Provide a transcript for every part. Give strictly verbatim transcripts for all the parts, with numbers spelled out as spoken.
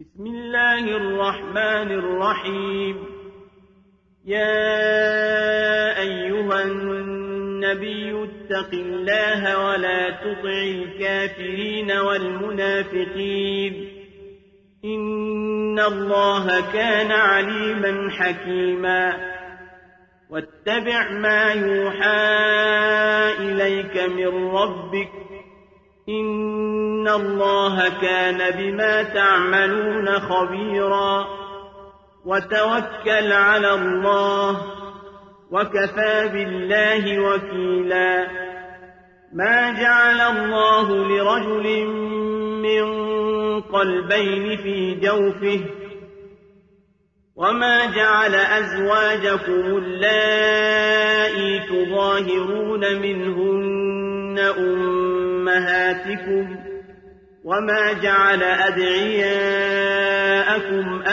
بسم الله الرحمن الرحيم. يا أيها النبي اتق الله ولا تطع الكافرين والمنافقين إن الله كان عليما حكيما. واتبع ما يوحى إليك من ربك إن الله كان بما تعملون خبيرا. وتوكل على الله وكفى بالله وكيلا. ما جعل الله لرجل من قلبين في جوفه وما جعل أزواجكم اللائي تظاهرون منهن أمهاتكم وما جعل أدعياءكم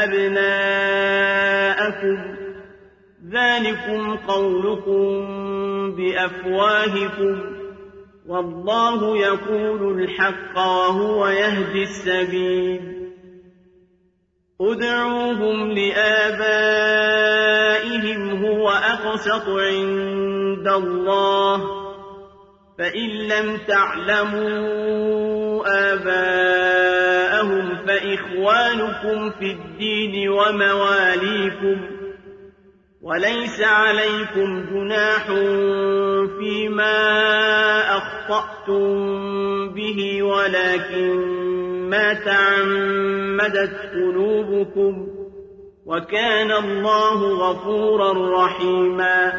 أبناءكم ذلكم قولكم بأفواهكم والله يقول الحق وهو يهدي السبيل. ادعوهم لآبائهم هو أقسط عند الله فإن لم تعلموا آباءهم فإخوانكم في الدين ومواليكم وليس عليكم جناح فيما أخطأتم به ولكن ما تعمدت قلوبكم وكان الله غفورا رحيما.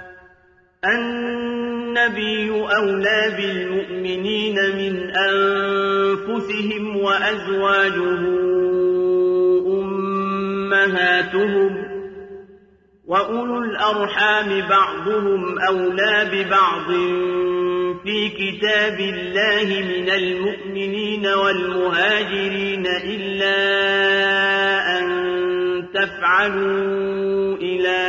النبي أولى بالمؤمنين من أنفسهم وأزواجه أمهاتهم وأولو الأرحام بعضهم أولى ببعض في كتاب الله من المؤمنين والمهاجرين إلا أن تفعلوا إلى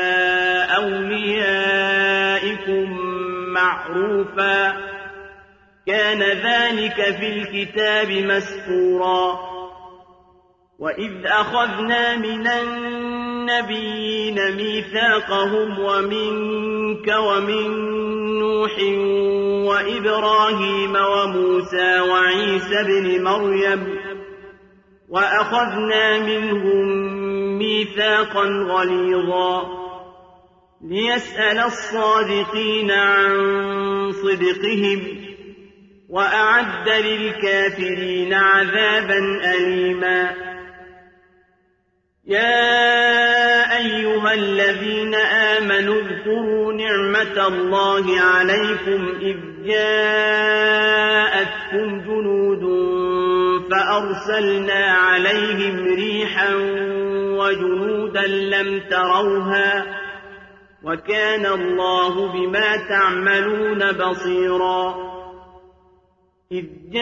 أوليائكم معروفا كان ذلك في الكتاب مسطورا. وإذ أخذنا من النبيين ميثاقهم ومنك ومن نوح وإبراهيم وموسى وعيسى ابن مريم وأخذنا منهم ميثاقا غليظا ليسأل الصادقين عن صدقهم وأعد للكافرين عذابا أليما. يا أيها الذين آمنوا اذكروا نعمة الله عليكم إذ جاءتكم جنود فأرسلنا عليهم ريحا وجنودا لم تروها وكان الله بما تعملون بصيرا. إذ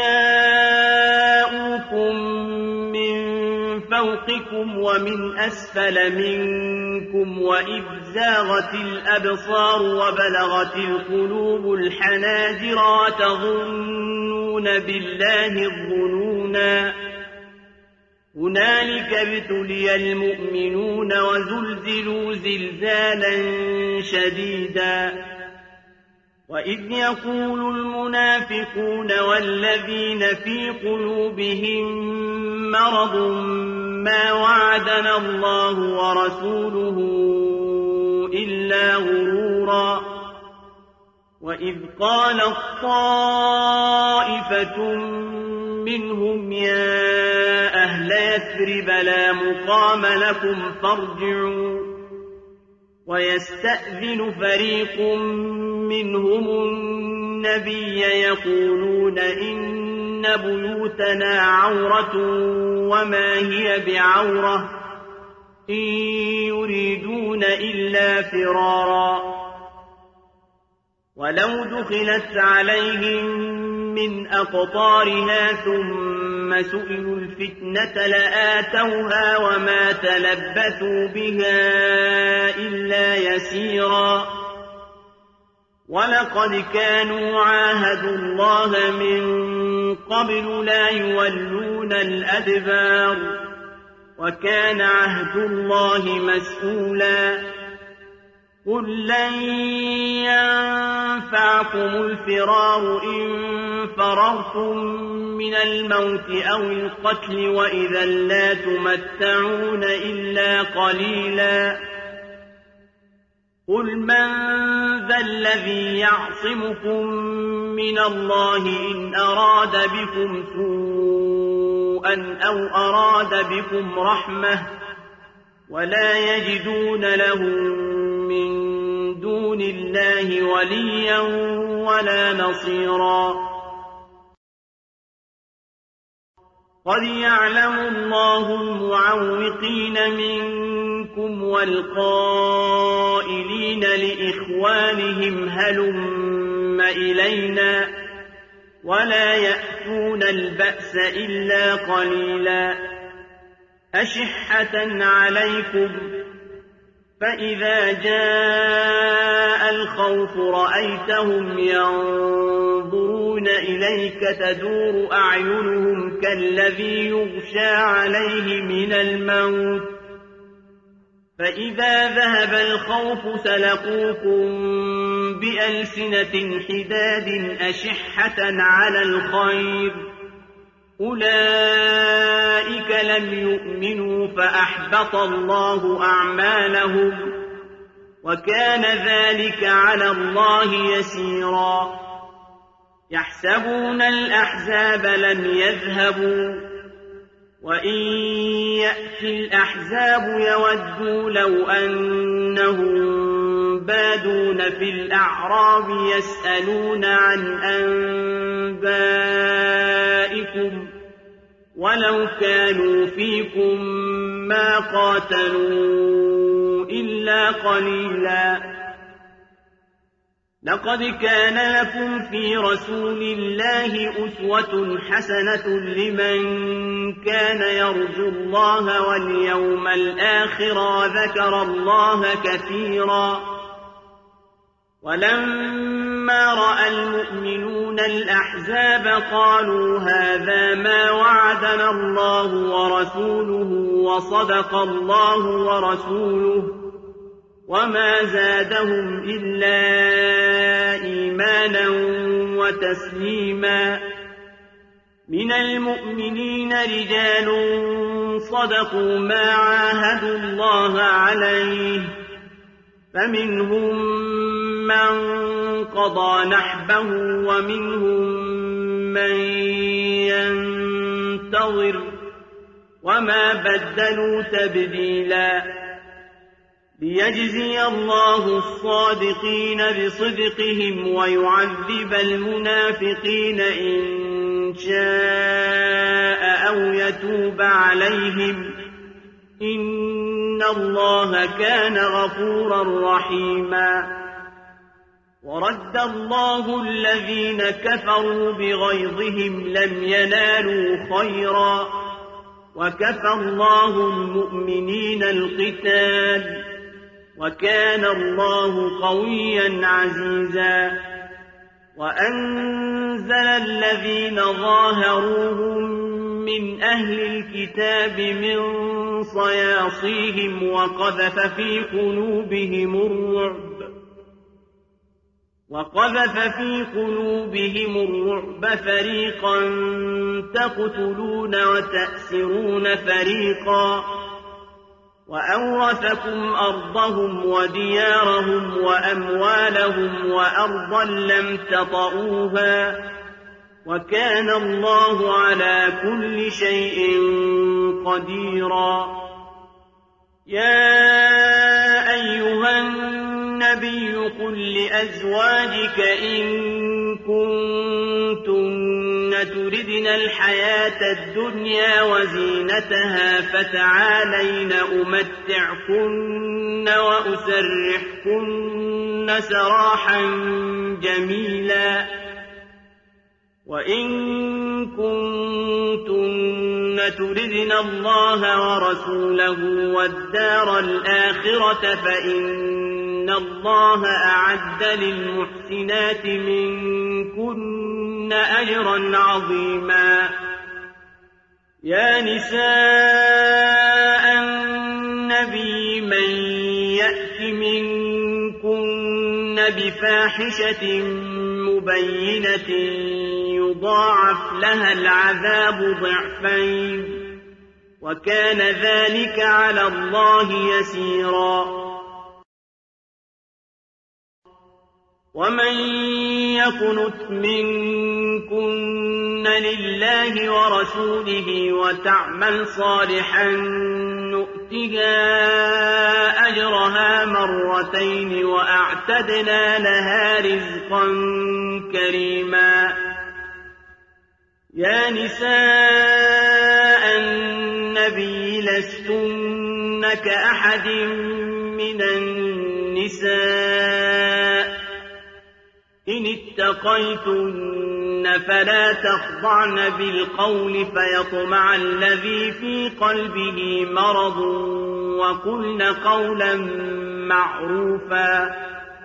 جاءوكم من فوقكم ومن أسفل منكم وإذ زاغت الأبصار وبلغت القلوب الحناجر وتظنون بالله الظنونا. هنالك ابتلي المؤمنون وزلزلوا زلزالا شديدا. وإذ يقول المنافقون والذين في قلوبهم مرض ما وعدنا الله ورسوله إلا غرورا. وإذ قالت طائفة منهم يا أهل يثرب لا مقام لكم فارجعوا ويستأذن فريق منهم النبي يقولون إن بيوتنا عورة وما هي بعورة إن يريدون إلا فرارا. ولو دخلت عليهم من أقطارها ثم سئلوا الفتنة لآتوها وما تلبثوا بها إلا يسيرا. ولقد كانوا عاهدوا الله من قبل لا يولون الأدبار وكان عهد الله مسئولا قل لن ينفعكم الفرار إن فررتم من الموت أو القتل وإذا لا تمتعون إلا قليلا قل من ذا الذي يعصمكم من الله إن أراد بكم سوءا أو أراد بكم رحمة ولا يجدون لهم من دون الله وليا ولا نصيرا قد يعلم الله المعوقين منكم والقائلين لإخوانهم هلم إلينا ولا يأتون البأس إلا قليلا أشحة عليكم فإذا جاء الخوف رأيتهم ينظرون إليك تدور أعينهم كالذي يغشى عليه من الموت فإذا ذهب الخوف سلقوكم بألسنة حداد أشحة على الخير أولئك لم يؤمنوا فأحبط الله أعمالهم وكان ذلك على الله يسيرا يحسبون الأحزاب لم يذهبوا وإن يأتي الأحزاب يودوا لو أنهم بادون في الأعراب يسألون عن أنبائكم ولو كانوا فيكم ما قاتلوا إلا قليلا لقد كان لكم في رسول الله أسوة حسنة لمن كان يرجو الله واليوم الآخر وذكر الله كثيرا ولما رأى المؤمنون الأحزاب قالوا هذا ما وعدنا الله ورسوله وصدق الله ورسوله وما زادهم إلا إيمانا وتسليما من المؤمنين رجال صدقوا ما عاهدوا الله عليه فمنهم من قضى نحبه ومنهم من ينتظر وما بدلوا تبديلا ليجزي الله الصادقين بصدقهم ويعذب المنافقين إن شاء أو يتوب عليهم إن الله كان غفورا رحيما ورد الله الذين كفروا بغيظهم لم ينالوا خيرا وكفى الله المؤمنين القتال وكان الله قويا عزيزا وأنزل الذين ظاهروهم من أهل الكتاب من صياصيهم وقذف في قلوبهم الرعب وقذف في قلوبهم الرعب فريقا تقتلون وتأسرون فريقا وأورثكم أرضهم وديارهم وأموالهم وأرضا لم تطئوها وكان الله على كل شيء قديرا يا أيها النبي قل لأزواجك إن كنتن تردن الحياة الدنيا وزينتها فتعالين أمتعكن وأسرحكن سراحا جميلا وإن كنتن تردن الله ورسوله والدار الآخرة فإن الله أعد للمحسنات منكن أجرا عظيما يا نساء منكن بفاحشة مبينة يضاعف لها العذاب ضعفين وكان ذلك على الله يسيرا ومن يقنت منكن لله ورسوله وتعمل صالحا نؤتها أجرها مرتين وأعتدنا لها رزقا كريما يا نساء النبي لستن كأحد من النساء إن اتقيتن فلا تخضعن بالقول فيطمع الذي في قلبه مرض وقلن قولا معروفا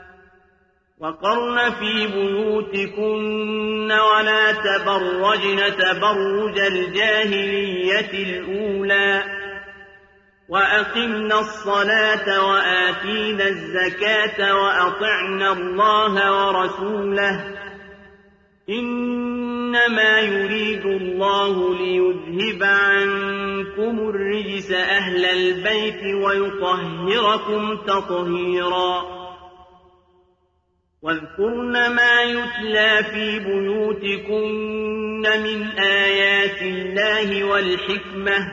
وقرن في بيوتكن ولا تبرجن تبرج الجاهلية الأولى وأقمنا الصلاة وآتينا الزكاة وأطعنا الله ورسوله إنما يريد الله ليذهب عنكم الرجس أهل البيت ويطهركم تطهيرا واذكرن ما يتلى في بيوتكن من آيات الله والحكمة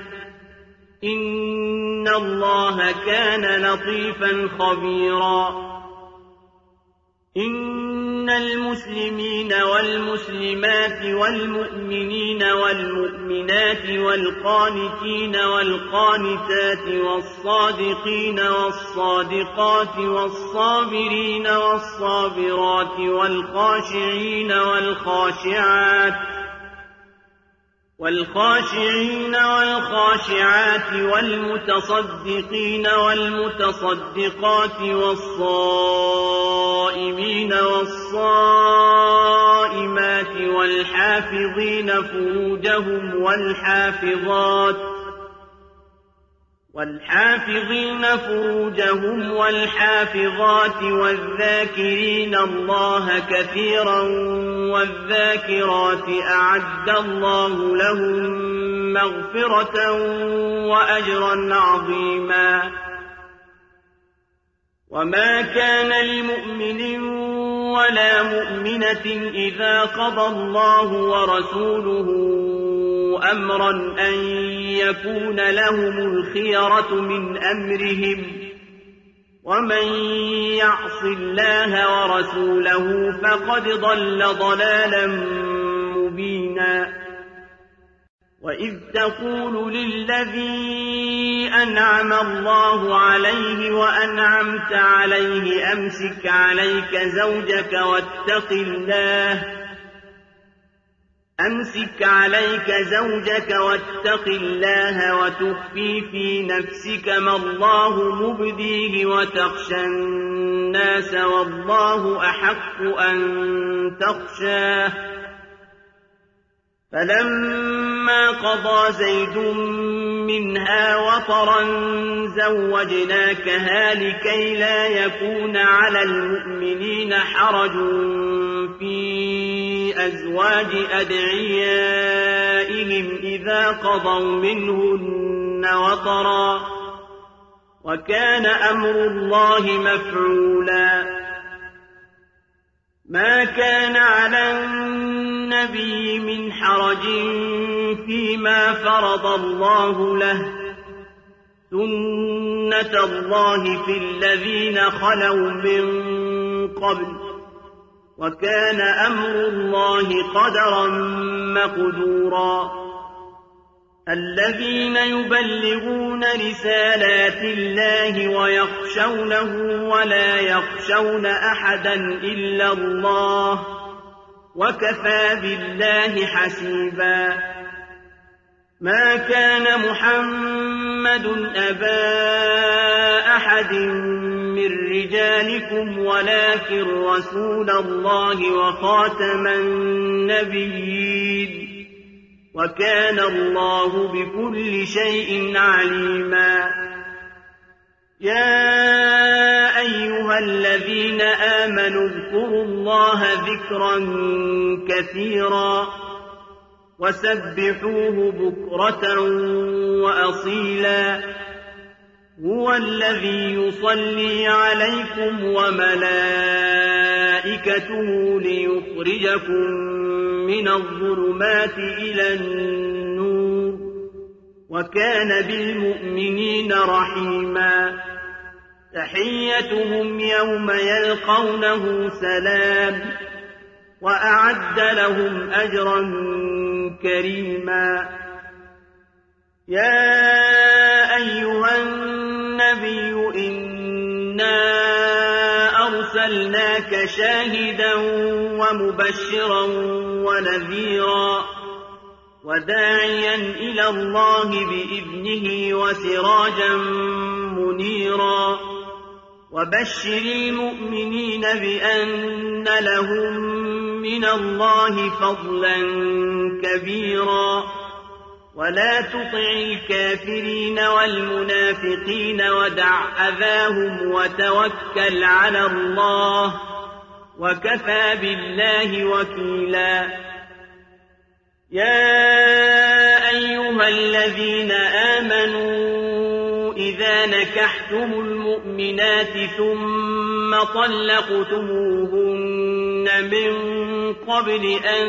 إن الله كان لطيفا خبيرا إن المسلمين والمسلمات والمؤمنين والمؤمنات والقانتين والقانتات والصادقين والصادقات والصابرين والصابرات والخاشعين والخاشعات والخاشعين والخاشعات والمتصدقين والمتصدقات والصائمين والصائمات والحافظين فروجهم والحافظات والحافظين فروجهم والحافظات والذاكرين الله كثيرا والذاكرات أعد الله لهم مغفرة وأجرا عظيما وما كان لمؤمن ولا مؤمنة إذا قضى الله ورسوله أمرا أن يكون لهم الخيرة من أمرهم ومن يعص الله ورسوله فقد ضل ضلالا مبينا وإذ تقول للذي أنعم الله عليه وأنعمت عليه أمسك عليك زوجك واتق الله أمسك عليك زوجك واتق الله وتخفي في نفسك ما الله مبديه وتخشى الناس والله أحق أن تخشاه فلما قضى زيد منها وطرا زوجناكها لكي لا يكون على المؤمنين حرج في أزواج أدعيائهم إذا قضوا منهن وطرا وكان أمر الله مفعولا ما كان على النبي من حرج فيما فرض الله له سنة الله في الذين خلوا من قبل وكان أمر الله قدرا مقدورا الذين يبلغون رسالات الله ويخشونه ولا يخشون أحدا إلا الله وكفى بالله حسيبا ما كان محمد أبا أحد من رجالكم ولكن رسول الله وخاتم النبيين وكان الله بكل شيء عليما يا أيها أيها الذين آمنوا اذكروا الله ذكرا كثيرا وسبحوه بكرة وأصيلا هو الذي يصلي عليكم وملائكته ليخرجكم من الظلمات إلى النور وكان بالمؤمنين رحيما تحيتهم يوم يلقونه سلام وأعد لهم أجرا كريما يا أيها النبي إنا أرسلناك شاهدا ومبشرا ونذيرا وداعيا إلى الله بإذنه وسراجا منيرا وبشر المؤمنين بأن لهم من الله فضلا كبيرا ولا تطع الكافرين والمنافقين ودع أذاهم وتوكل على الله وكفى بالله وكيلا يا أيها الذين آمنوا إذا نكحتم المؤمنات ثم طلقتموهن من قبل أن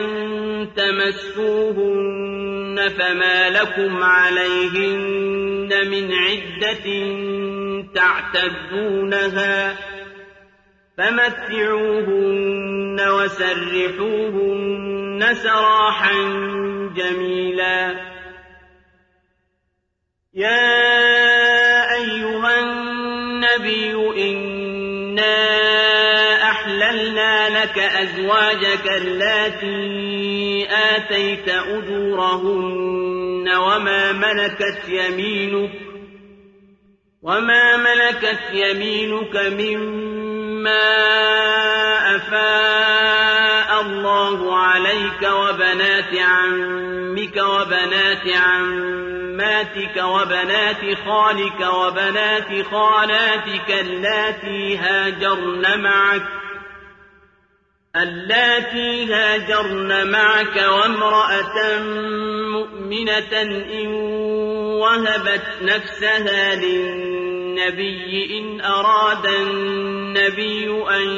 تمسوهن فما لكم عليهن من عدة تعتدونها فمتعوهن وسرحوهن سراحا جميلا يا أيها النبي إنا أحللنا لك أزواجك اللاتي آتيت أجورهن وما ملكت يمينك وما ملكت يمينك مما أفاء الله عليك وبنات عمك وبنات عماتك وبنات خالك وبنات خالاتك اللاتي هاجرن معك اللاتي هاجرن معك وامرأة مؤمنة إن وهبت نفسها للنبي إن أراد النبي أن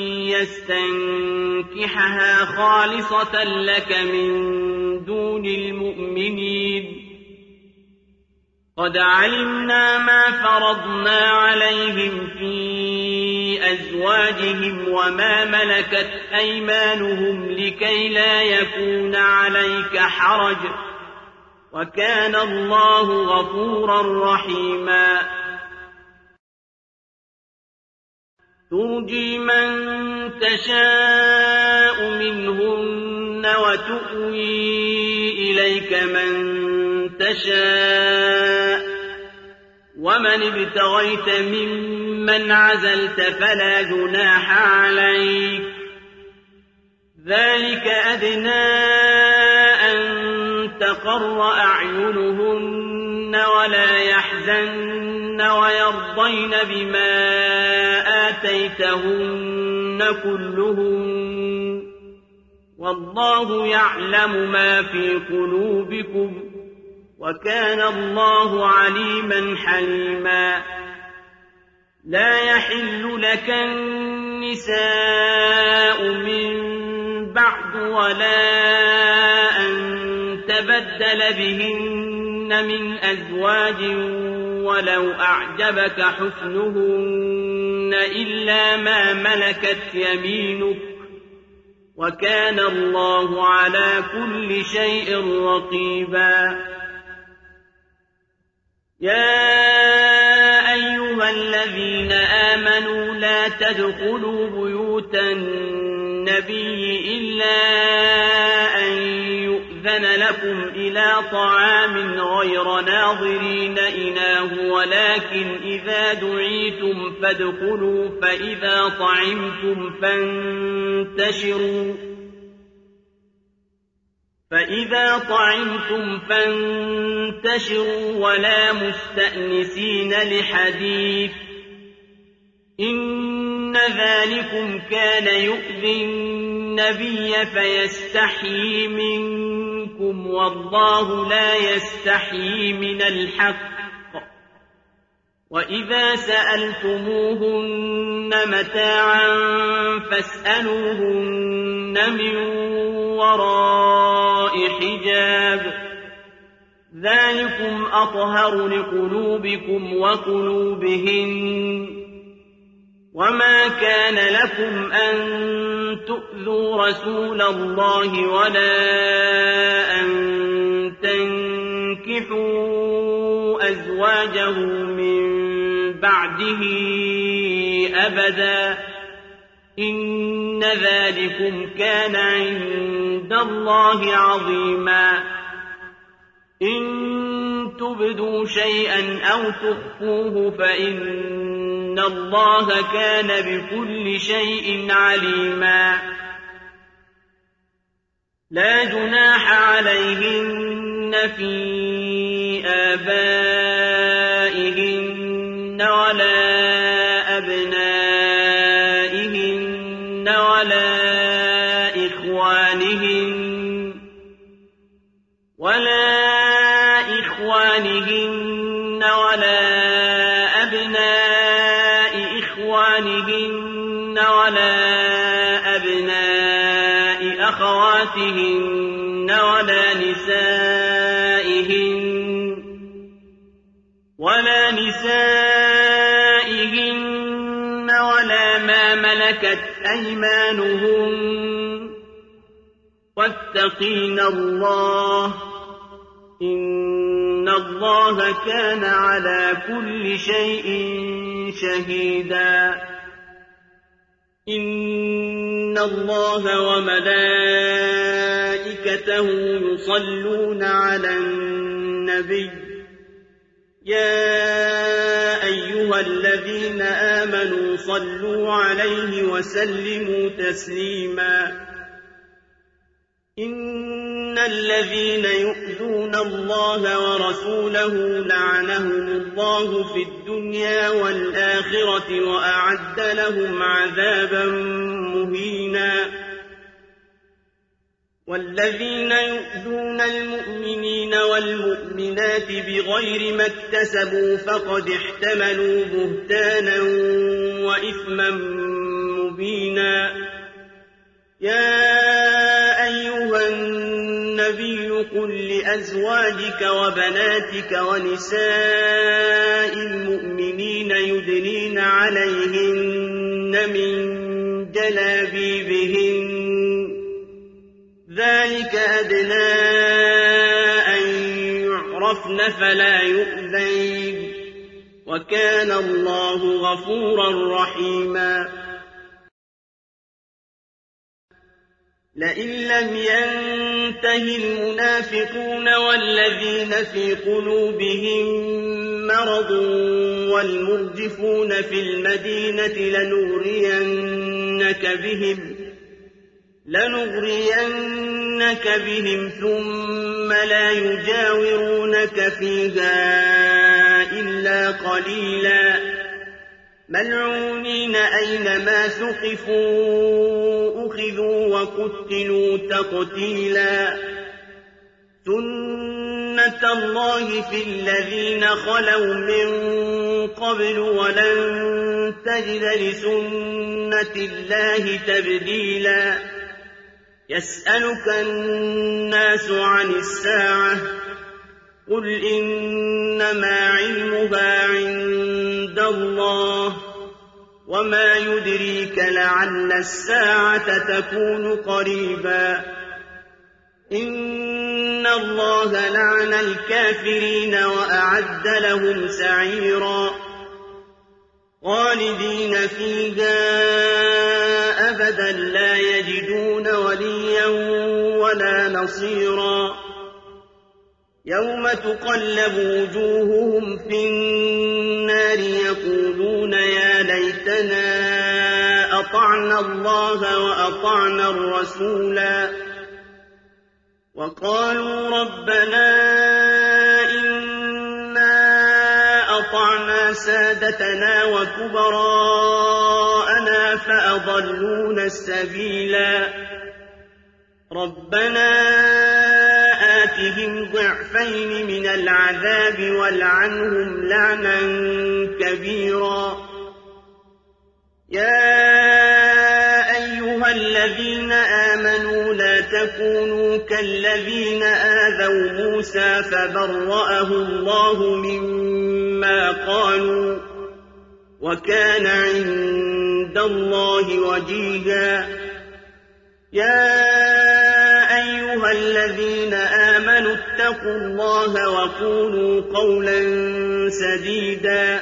يستنكحها خالصة لك من دون المؤمنين قد علمنا ما فرضنا عليهم في أزواجهم وما ملكت أيمانهم لكي لا يكون عليك حرج وكان الله غفورا رحيما ترجي من تشاء منهن وتؤوي إليك من تشاء ومن ابتغيت ممن عزلت فلا جناح عليك ذلك أدنى أن تقر أعينهن ولا يحزن ويرضين بما آتيتهن كلهن والله يعلم ما في قلوبكم وكان الله عليما حليما لا يحل لك النساء من بعد ولا أن تبدل بهن من أزواج ولو أعجبك حسنهن إلا ما ملكت يمينك وكان الله على كل شيء رقيبا يا أيها الذين آمنوا لا تدخلوا بيوت النبي إلا أن يؤذن لكم إلى طعام غير ناظرين إناه ولكن إذا دعيتم فادخلوا فإذا طعمتم فانتشروا فإذا طعمتم فانتشروا ولا مستأنسين لحديث إن إن ذلكم كان يؤذي النبي فيستحيي منكم والله لا يستحيي من الحق وإذا سألتموهن متاعا فاسألوهن من وراء حجاب ذلكم أطهر لقلوبكم وقلوبهن وما كان لكم أن تؤذوا رسول الله ولا أن تنكحوا أزواجه من بعده أبدا إن ذلكم كان عند الله عظيما إن تبدوا شيئا أو تخفوه فإن الله كان بكل شيء عليما لا جناح عليهن في آبائهن ولا أبنائهن ولا إخوانهن ولا إخوانهن ولا أبناء إخوانهن ولا أبناء أخواتهن ولا نسائهن ولا نسائهن ولا ما ملكت أيمانهن واتقين الله إن الله كان على كل شيء شهيدا إن الله وملائكته يصلون على النبي يا أيها الذين آمنوا صلوا عليه وسلموا تسليما إن الذين يؤذون الله ورسوله لعنهم الله في الدنيا والآخرة وأعد لهم عذابا مهينا والذين يؤذون المؤمنين والمؤمنات بغير ما اكتسبوا فقد احتملوا بهتانا وإثما مبينا يا أيها النبي قل لأزواجك وبناتك ونساء المؤمنين يدنين عليهن من جلابيبهن ذلك أدنى أن يعرفن فلا يؤذين وكان الله غفورا رحيما لئن لم ينته المنافقون والذين في قلوبهم مرض والمرجفون في المدينة لنغرينك بهم لنغرينك بهم ثم لا يجاورونك فيها إلا قليلا ملعونين أينما ثقفوا أخذوا وقتلوا تقتيلا سنة الله في الذين خلوا من قبل ولن تجد لسنة الله تبديلا يسألك الناس عن الساعة قل إنما علمها عند الله وما يدريك لعل الساعة تكون قريبا إن الله لعن الكافرين وأعد لهم سعيرا خالدين فيها أبدا لا يجدون وليا ولا نصيرا يوم تقلب وجوههم في النار يقولون يا ليتنا أطعنا الله وأطعنا الرسولا وقالوا ربنا إنا وأطعنا سادتنا وكبراءنا فأضلونا السبيلا ربنا آتهم ضعفين من العذاب والعنهم لعنا كبيرا يا أيها الذين آمنوا لا تكونوا كالذين آذوا موسى فبرأه الله مما قالوا وكان عند الله وجيها يا أيها الذين آمنوا اتقوا الله وقولوا قولا سديدا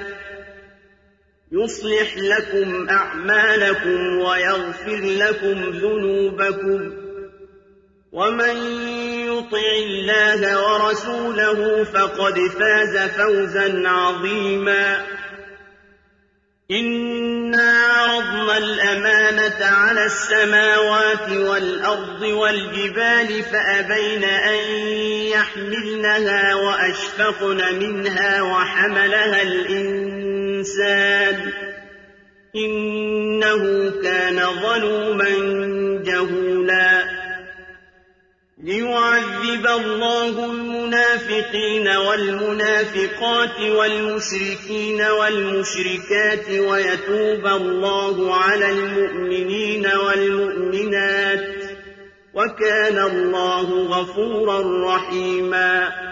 يصلح لكم أعمالكم ويغفر لكم ذنوبكم ومن يطع الله ورسوله فقد فاز فوزا عظيما إنا عرضنا الأمانة على السماوات والأرض والجبال فأبين أن يحملنها وأشفقن منها وحملها الإنسان إنه كان ظلوما جهولا ليعذب الله المنافقين والمنافقات والمشركين والمشركات ويتوب الله على المؤمنين والمؤمنات وكان الله غفورا رحيما